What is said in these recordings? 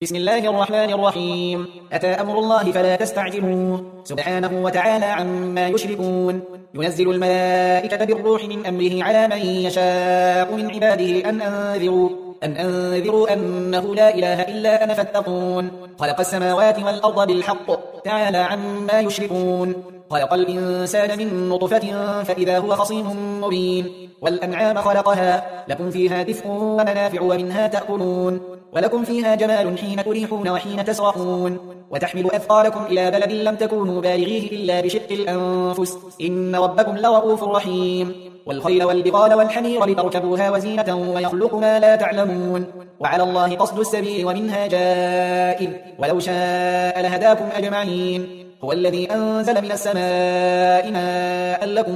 بسم الله الرحمن الرحيم. أتى أمر الله فلا تستعجلوه سبحانه وتعالى عما يشركون. ينزل الملائكة بالروح من أمره على من يشاء من عباده أن أنذروا أنه لا إله إلا أنا فاتقون. خلق السماوات والأرض بالحق تعالى عما يشركون. خلق الإنسان من نطفة فإذا هو خصيم مبين. والأنعام خلقها لكم فيها دفء ومنافع ومنها تأكلون. ولكم فيها جمال حين تريحون وحين تسرحون. وتحمل أثقالكم إلى بلد لم تكونوا بالغيه إلا بشق الأنفس إن ربكم لرؤوف رحيم. والخيل والبغال والحمير لتركبوها وزينة ويخلق ما لا تعلمون. وعلى الله قصد السبيل ومنها جائر ولو شاء لهداكم أجمعين. هو الذي أنزل من السماء ماء لكم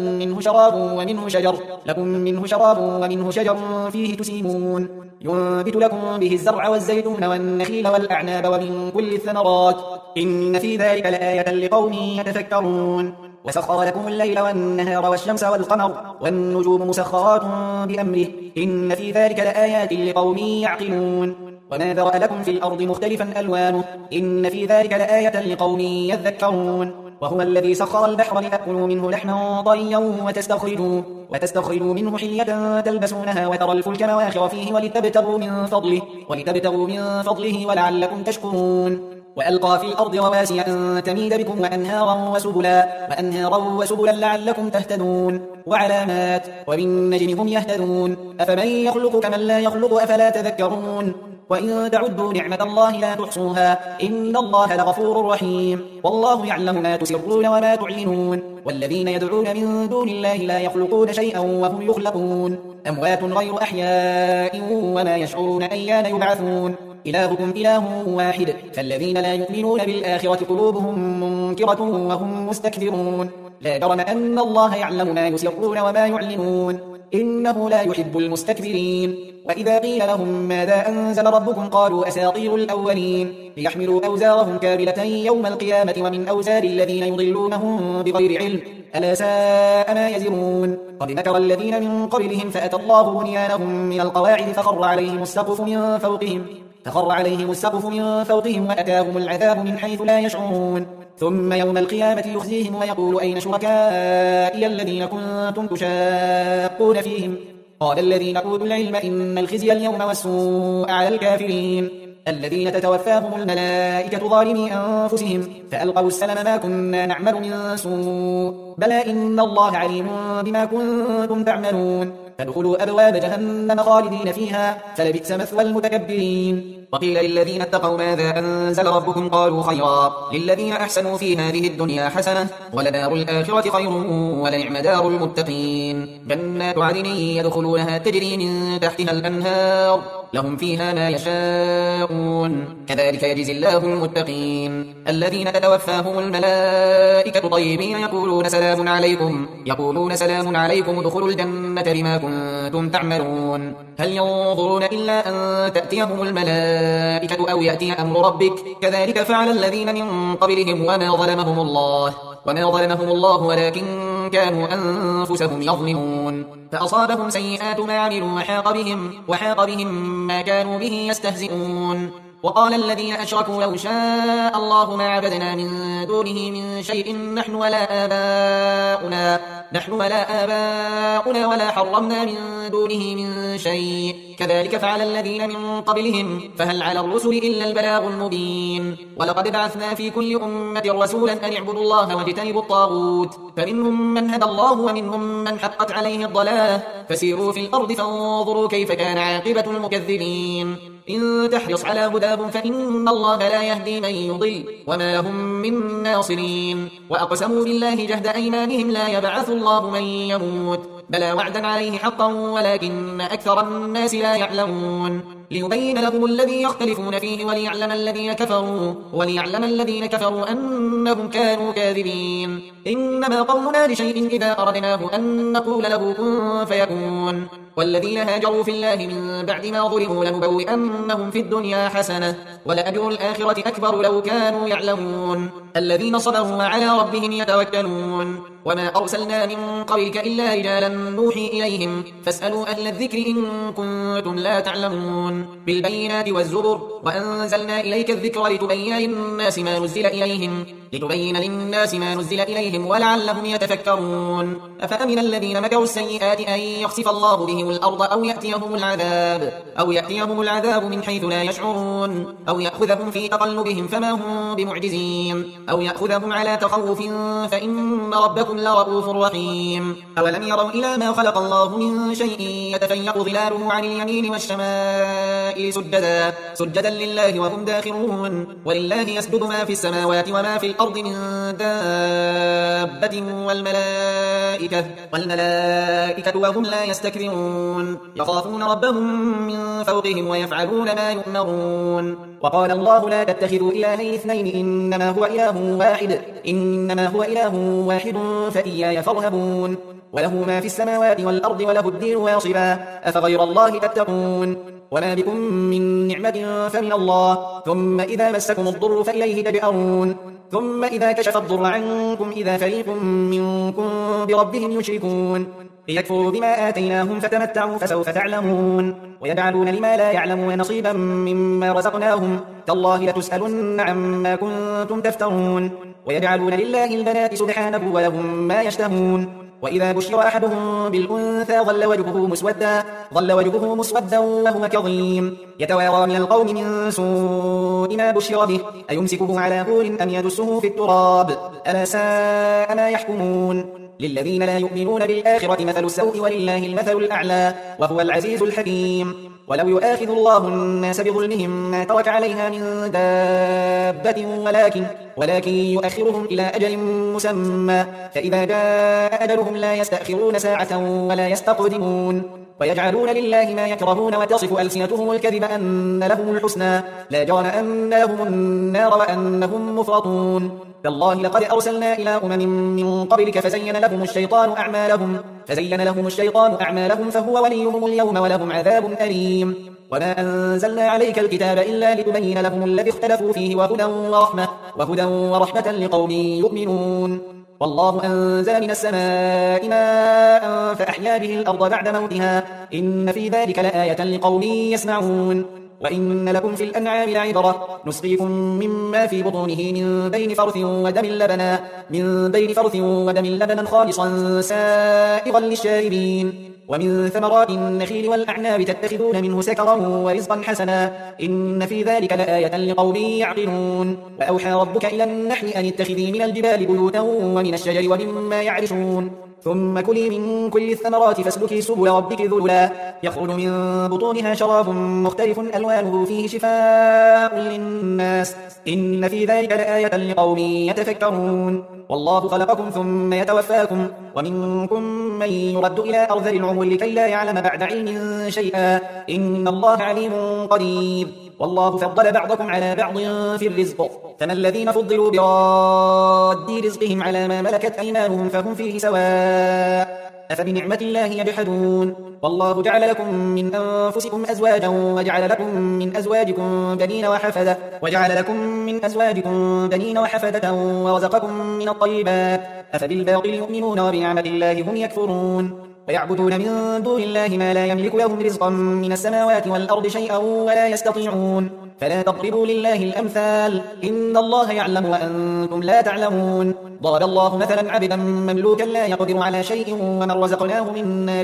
منه شراب ومنه شجر فيه تسيمون. ينبت لكم به الزرع والزيتون والنخيل والأعناب ومن كل الثمرات إن في ذلك لآية لقوم يتفكرون. وسخر لكم الليل والنهار والشمس والقمر والنجوم مسخرات بأمره إن في ذلك لآيات لقوم يعقلون. وما ذرأ لكم في الأرض مختلفا ألوانه إن في ذلك لآية لقوم يذكرون. وهو الذي سخر البحر لتأكلوا منه لحما طريا وتستخرجوا منه حلية تلبسونها وترى الفلك مواخر فيه ولتبتغوا من فضله ولعلكم تشكرون. وألقى في الأرض رواسي أن تميد بكم وأنهارا وسبلا لعلكم تهتدون. وعلامات وبالنجم هم يهتدون. أفمن يخلق كمن لا يخلق أفلا تذكرون. وإن تعدوا نعمة الله لا تحصوها إن الله لغفور رحيم. والله يعلم ما تسرون وما تعلنون. والذين يدعون من دون الله لا يخلقون شيئا وهم يخلقون. أموات غير أحياء وما يشعرون أيان يبعثون. إلهكم إله واحد فالذين لا يؤمنون بالآخرة قلوبهم منكرة وهم مستكبرون. لا جرم أن الله يعلم ما يسرون وما يعلنون إنه لا يحب المستكبرين. وإذا قيل لهم ماذا أنزل ربكم قالوا أساطير الأولين ليحملوا أوزارهم كاملة يوم القيامة ومن أوزار الذين يضلونهم بغير علم ألا ساء ما يزرون. قد مكر الذين من قبلهم فأتى الله بنيانهم من القواعد فخر عليهم السقف من فوقهم وأتاهم العذاب من حيث لا يشعرون. ثم يوم القيامة يخزيهم ويقول أين شركائي الذين كنتم تشاقون فيهم قال الذين أوتوا العلم إن الخزي اليوم والسوء على الكافرين الذين تتوفاهم الملائكة ظالمي أنفسهم فألقوا السلم ما كنا نعمل من سوء بلى إن الله عليم بما كنتم تعملون. فادخلوا أبواب جهنم خالدين فيها فلبئس مثوى المتكبرين. وقيل للذين اتقوا ماذا أنزل ربكم قالوا خيرا للذين أحسنوا في هذه الدنيا حسنة ولدار الآخرة خير ولنعم دار المتقين. جنات عدن يدخلونها تجري من تحتها الأنهار لهم فيها ما يشاءون كذلك يجزي الله المتقين. الذين تتوفاهم الملائكة طيبين يقولون سلام عليكم ادخلوا الجنة بما كنتم تعملون. هل ينظرون إلا أن تأتيهم الملائكة أو يأتي أمر ربك كذلك فعل الذين من قبلهم وما ظلمهم الله ولكن كانوا أنفسهم يظلمون. فأصابهم سيئات ما عملوا وحاق بهم ما كانوا به يستهزئون. وقال الذين أشركوا لو شاء الله ما عبدنا من دونه من شيء نحن ولا آباؤنا ولا حرمنا من دونه من شيء كذلك فعل الذين من قبلهم فهل على الرسل إلا البلاغ المبين. ولقد بعثنا في كل أمة رسولا أن اعبدوا الله واجتنبوا الطاغوت فمنهم من هدى الله ومنهم من حقت عليه الضلالة فسيروا في الأرض فانظروا كيف كان عاقبة المكذبين. إن تحرص على هداهم فإن الله لا يهدي من يضل وما هم من ناصرين. وأقسموا بالله جهد أيمانهم لا يبعث الله من يموت بلى وعدا عليه حقا ولكن أكثر الناس لا يعلمون. ليبين لهم الذي يختلفون فيه وليعلم الذين كفروا أنهم كانوا كاذبين. إنما قولنا لشيء إذا أردناه أن نقول له كن فيكون. والذين هاجروا في الله من بعد ما ظلموا لنبوئنهم في الدنيا حسنة ولأجر الآخرة أكبر لو كانوا يعلمون. الذين صبروا وعلى ربهم يتوكلون. وما أرسلنا من قبلك إلا رجالا نوحي إليهم فاسألوا أهل الذكر إن كنتم لا تعلمون بالبينات والزبر وأنزلنا إليك الذكر لتبين للناس ما نزل إليهم ولعلهم يتفكرون أفأمن الذين مكروا السيئات أن يخسف الله بهم الأرض أو يأتيهم العذاب من حيث لا يشعرون أو يأخذهم في تقلبهم فما هم بمعجزين أو يأخذهم على تخوف فإن ربكم لرؤوف رحيم أولم يروا إلى ما خلق الله من شيء يتفيق ظلاله عن اليمين والشمائل سجدا لله وهم داخرون ولله يسجد ما في السماوات وما في الأرض من دابة والملائكة وهم لا يستكبرون يخافون ربهم من فوقهم ويفعلون ما يؤمرون وقال الله لا تتخذوا إلهين اثنين إنما هو إله واحد فإياي فارهبون وله ما في السماوات والأرض وله الدين واصبا أفغير الله تتقون وما بكم من نعمة فمن الله ثم إذا مسكم الضر فإليه تجأرون ثم إذا كشف الضر عنكم إذا فريق منكم بربهم يشركون ليكفروا بما آتيناهم فتمتعوا فسوف تعلمون ويجعلون لما لا يعلمون نصيبا مما رزقناهم تالله لتسألن عما كنتم تفترون ويجعلون لله البنات سبحانه ولهم ما يشتهون وإذا بشر أحدهم بالأنثى ظل وجهه مسودا وهو كظيم يتوارى من القوم من سوء ما بشر به أيمسكه على هون أم يدسه في التراب ألا ساء ما يحكمون للذين لا يؤمنون بالآخرة مثل السوء ولله المثل الأعلى وهو العزيز الحكيم ولو يؤاخذ الله الناس بظلمهم ما ترك عليها من دابة ولكن يؤخرهم إلى أجل مسمى فإذا جاء أجلهم لا يستأخرون ساعة ولا يستقدمون ويجعلون لله ما يكرهون وتصف ألسنتهم الكذب أن لهم الحسنى لا جرم أن لهم النار وأنهم مفرطون تالله لقد أرسلنا إلى أمم من قبلك فزين لهم الشيطان أعمالهم فهو وليهم اليوم ولهم عذاب أليم وما أنزلنا عليك الكتاب إلا لتبين لهم الذي اختلفوا فيه وهدى ورحمة لقوم يؤمنون والله أنزل من السماء ماء فأحيا به الأرض بعد موتها إن في ذلك لآية لقوم يسمعون وإن لكم في الأنعام لعبرة نسقيكم مما في بطونه من بين فرث ودم لبنا خالصا سائغا للشاربين ومن ثمرات النخيل والأعناب تتخذون منه سكرا ورزقا حسنا إن في ذلك لآية لقوم يعقلون وأوحى ربك إلى النحل أن اتخذي من الجبال بيوتا ومن الشجر ومما يعرشون ثم كلي من كل الثمرات فاسلكي سبل ربك ذللا يخرج من بطونها شراب مختلف ألوانه فيه شفاء للناس إن في ذلك لآية لقوم يتفكرون والله خلقكم ثم يتوفاكم ومنكم من يرد إلى أرذل العمر لكي لا يعلم بعد علم شيئا إن الله عليم قدير والله فضل بعضكم على بعض في الرزق فما الذين فضلوا براد رزقهم على ما ملكت أيمانهم فهم فيه سواء أفبنعمة الله يجحدون والله جعل لكم من أنفسكم أزواجا وجعل لكم من أزواجكم بنين وحفدة ورزقكم من الطيبات أفبالباطل يؤمنون وبنعمة الله هم يكفرون ويعبدون من دون الله ما لا يملك لهم رزقا من السماوات والأرض شيئا ولا يستطيعون فلا تضربوا لله الأمثال إن الله يعلم وأنتم لا تعلمون ضرب الله مثلا عبدا مملوكا لا يقدر على شيء ومن رزقناه منا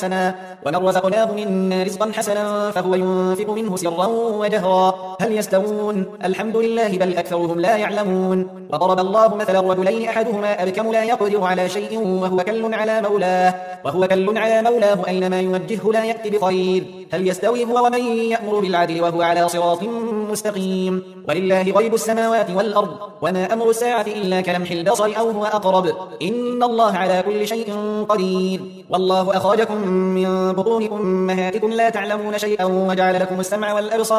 رزقا حسنا فهو ينفق منه سرا وجهرا هل يستوون الحمد لله بل أكثرهم لا يعلمون وضرب الله مثلا رجلين أحدهما أبكم لا يقدر على شيء وهو كل على مولاه أينما يوجهه لا يأتي بخير هل يستوي هو ومن يأمر بالعدل وهو على صراط مستقيم ولله غيب السماوات والأرض وما أمر الساعة إلا كلمح البصر أو هو أقرب إن الله على كل شيء قدير والله أخرجكم من بطون أمهاتكم لا تعلمون شيئا وجعل لكم السمع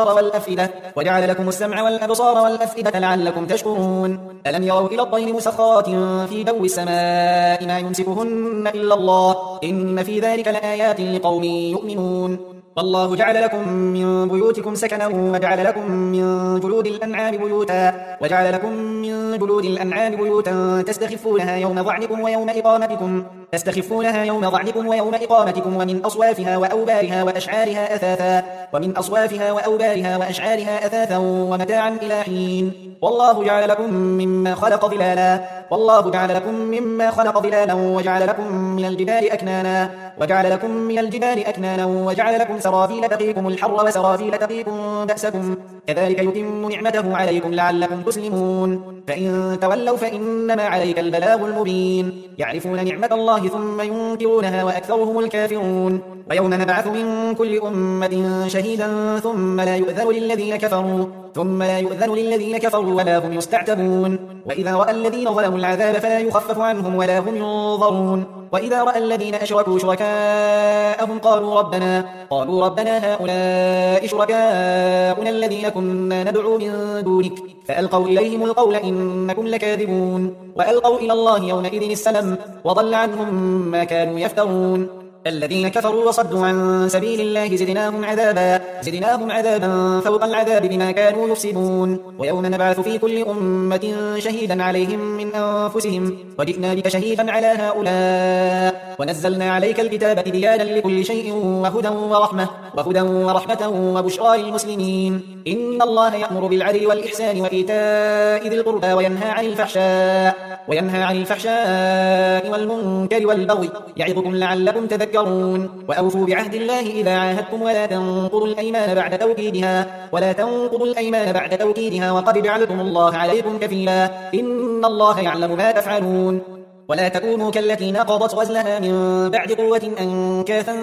والأبصار والأفئدة لعلكم تشكرون ألم يروا إلى الطير مسخرات في جو السماء ما يمسكهن إلا الله إن في ذلك لآيات لقوم يؤمنون والله جعل لكم من بيوتكم سكنا وجعل لكم من جلود الأنعام بيوتا تستخفونها يوم ضعنكم ويوم إقامتكم ومن أصوافها وأوبارها وأشعارها أثاثا ومتاعا إلى حين. والله جعل لكم مما خلق ظلالا وجعل لكم من الجبال أكنانا وجعل لكم سرافيل تقيكم الحر وسرافيل تقيكم بأسكم كذلك يتم نعمته عليكم لعلكم تسلمون. فإن تولوا فإنما عليك البلاغ المبين. يعرفون نعمة الله ثم ينكرونها وأكثرهم الكافرون. ويوم نبعث من كل أمة شهيدا ثم لا يؤذن للذين كفروا ولا هم يستعتبون. وإذا رأى الذين ظلموا العذاب فلا يخفف عنهم ولا هم ينظرون. وإذا رأى الذين أشركوا شركاءهم قالوا ربنا هؤلاء شركاؤنا الذين كنا ندعو من دونك فألقوا إليهم القول إنكم لكاذبون. وألقوا إلى الله يومئذ السلم وضل عنهم ما كانوا يفترون. الذين كفروا وصدوا عن سبيل الله زدناهم عذابا فوق العذاب بما كانوا يفسدون. ويوم نبعث في كل أمة شهيدا عليهم من أنفسهم وجئنا بك شهيدا على هؤلاء ونزلنا عليك الكتاب تبيانا لكل شيء وهدى ورحمة وبشرى للمسلمين. إن الله يأمر بالعدل والإحسان وإيتاء ذي القربى وينهى عن الفحشاء والمنكر والبغي يعظكم لعلكم تذكرون. وأوفوا بعهد الله إذا عاهدتم ولا تنقضوا الأيمان بعد توكيدها وقد جعلتم الله عليكم كفيلا إن الله يعلم ما تفعلون. ولا تكونوا كالتي نقضت غزلها من بعد قوة أنكاثا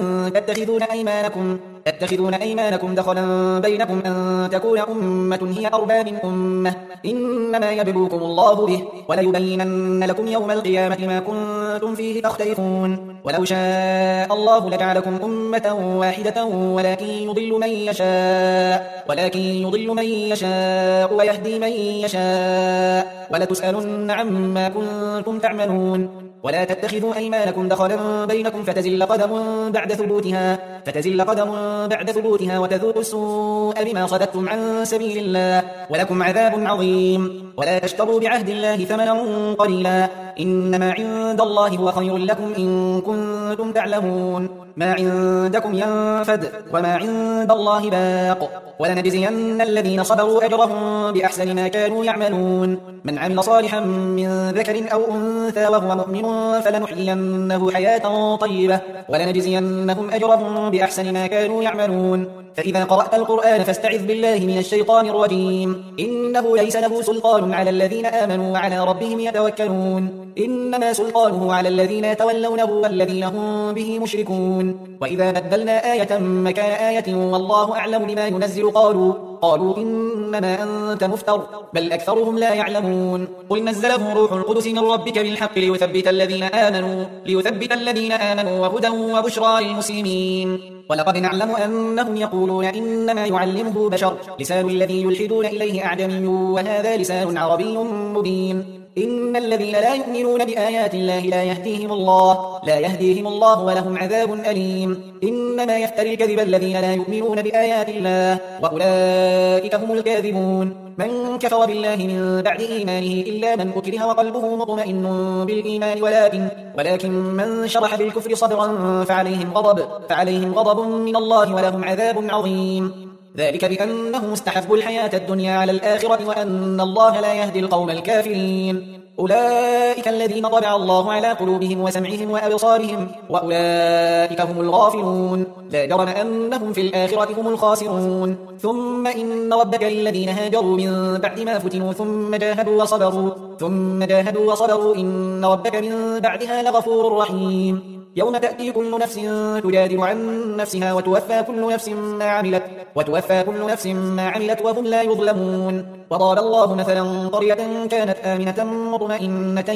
تتخذون أيمانكم دخلا بينكم أن تكون أمة هي أربى من أمة إنما يبلوكم الله به وليبينن لكم يوم القيامة ما كنتم فيه تختلفون. ولو شاء الله لجعلكم أمة واحدة ولكن يضل من يشاء ويهدي من يشاء ولتسألن عما كنتم تعملون. ولا تتخذوا أيمانكم دخلا بينكم فتزل قدم بعد ثبوتها وتذوقوا السوء بما صددتم عن سبيل الله ولكم عذاب عظيم. ولا تشتروا بعهد الله ثمنا قليلا إنما عند الله هو خير لكم إن كنتم تعلمون. ما عندكم ينفد وما عند الله باق ولنجزين الذين صبروا أجرهم بأحسن ما كانوا يعملون. من عمل صالحا من ذكر أو أنثى وهو مؤمن فلنحيينه حياة طيبة ولنجزينهم أجرهم بأحسن ما كانوا يعملون. فإذا قرأت القرآن فاستعذ بالله من الشيطان الرجيم إنه ليس له سلطان على الذين آمنوا وعلى ربهم يتوكلون. إنما سلطانه على الذين يتولونه والذين هم به مشركون. وإذا بدلنا آية مكان آية والله أعلم بما ينزل قالوا إنما أنت مفتر بل أكثرهم لا يعلمون. قل نزله روح القدس من ربك بالحق ليثبت الذين آمنوا وهدى وبشرى للمسلمين. ولقد نعلم أنهم يقولون إنما يعلمه بشر لسان الذي يلحدون إليه أعجمي وهذا لسان عربي مبين. إن الذين لا يؤمنون بآيات الله لا يهديهم الله ولهم عذاب أليم. إنما يفتري الكذب الذين لا يؤمنون بآيات الله وأولئك هم الكاذبون. من كفر بالله من بعد إيمانه إلا من أكره وقلبه مطمئن بالإيمان ولكن من شرح بالكفر صدرا فعليهم غضب من الله ولهم عذاب عظيم. ذلك بأنهم استحبوا الحياة الدنيا على الآخرة وأن الله لا يهدي القوم الكافرين. أولئك الذين طبع الله على قلوبهم وسمعهم وأبصارهم وأولئك هم الغافلون. لا جرم أنهم في الآخرة هم الخاسرون. ثم إن ربك للذين هاجروا من بعد ما فتنوا ثم جاهدوا وصبروا إن ربك من بعدها لغفور رحيم. يوم تأتي كل نفس تجادل عن نفسها وتوفى كل نفس ما عملت وهم لا يظلمون. وضرب الله مثلا قرية كانت آمنة مطمئنة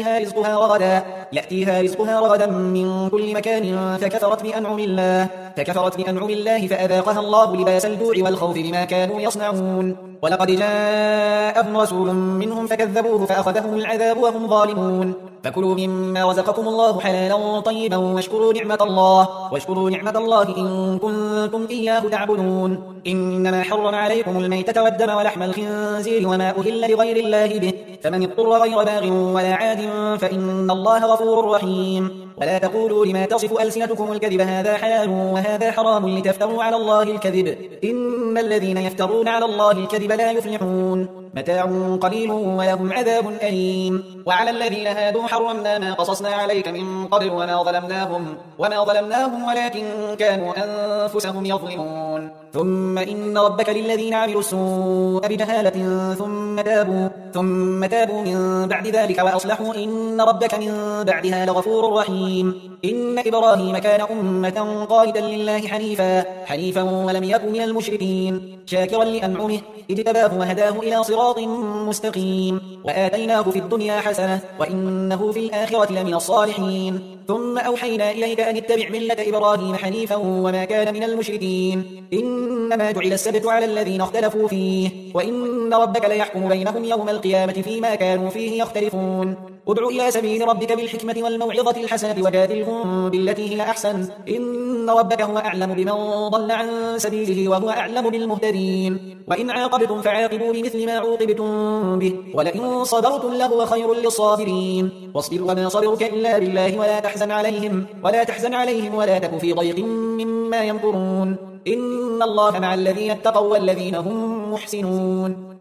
يأتيها رزقها رغدا من كل مكان فكفرت بأنعم الله فأذاقها الله لباس الجوع والخوف بما كانوا يصنعون. ولقد جاءهم رسول منهم فكذبوه فأخذهم العذاب وهم ظالمون. فكلوا مما رزقكم الله حلالا طيبا واشكروا نعمة الله إن كنتم إياه تعبدون. إنما حرم عليكم الميتة والدم ولحم الخنزير وما أهل لغير الله به، فمن اضطر غير باغ ولا عاد فإن الله غفور رحيم. ولا تقولوا لما تصف ألسنتكم الكذب هذا حلال وهذا حرام لتفتروا على الله الكذب، إن الذين يفترون على الله الكذب لا يفلحون. متاع قليل ولهم عذاب أليم. وعلى الذين هادوا حرمنا ما قصصنا عليك من قبل وما ظلمناهم ولكن كانوا أنفسهم يظلمون. ثم إن ربك للذين عملوا السوء بجهالة ثم تابوا من بعد ذلك وأصلحوا إن ربك من بعدها لغفور رحيم. إن إبراهيم كان أمة قانتا لله حنيفا ولم يكن من المشركين، شاكرا لأنعمه اجتباه وهداه إلى صراط مستقيم، وآتيناه في الدنيا حسنة وإنه في الآخرة لمن الصالحين. ثم أوحينا إليك أن اتبع ملة إبراهيم حنيفا وما كان من المشركين. إنما جعل السبت على الذين اختلفوا فيه، وإن ربك ليحكم بينهم يوم القيامة فيما كانوا فيه يختلفون. ادع إلى سبيل ربك بالحكمة والموعظة الحسنة وجادلهم بالتي هي أحسن، إن ربك هو أعلم بمن ضل عن سبيله وهو أعلم بالمهتدين. وإن عاقبتم فعاقبوا بمثل ما عوقبتم به ولئن صبرتم لهو خير للصابرين. واصبر وما صبرك إلا بالله ولا تحزن عليهم ولا تك في ضيق مما يمكرون. إن الله مع الذين اتقوا والذين هم محسنون.